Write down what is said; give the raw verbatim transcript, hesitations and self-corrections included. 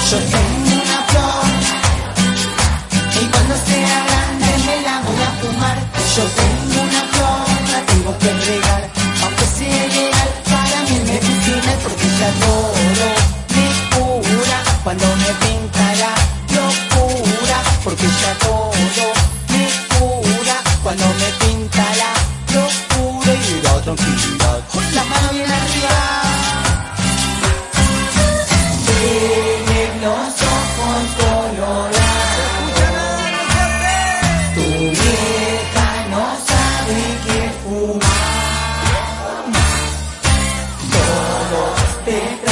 Yo tengo una flor y cuando sea grande me la voy a fumar. Yo tengo una flor, la tengo que regar, aunque sea ilegal, para mí es medicinal, porque ella todo me cura cuando me pinta la locura, porque ella todo me cura cuando me pinta la locura. Y la tranquilidad, con la mano bien arriba. Tiene los ojos colorados, tu vieja no sabe qué fumar, todos te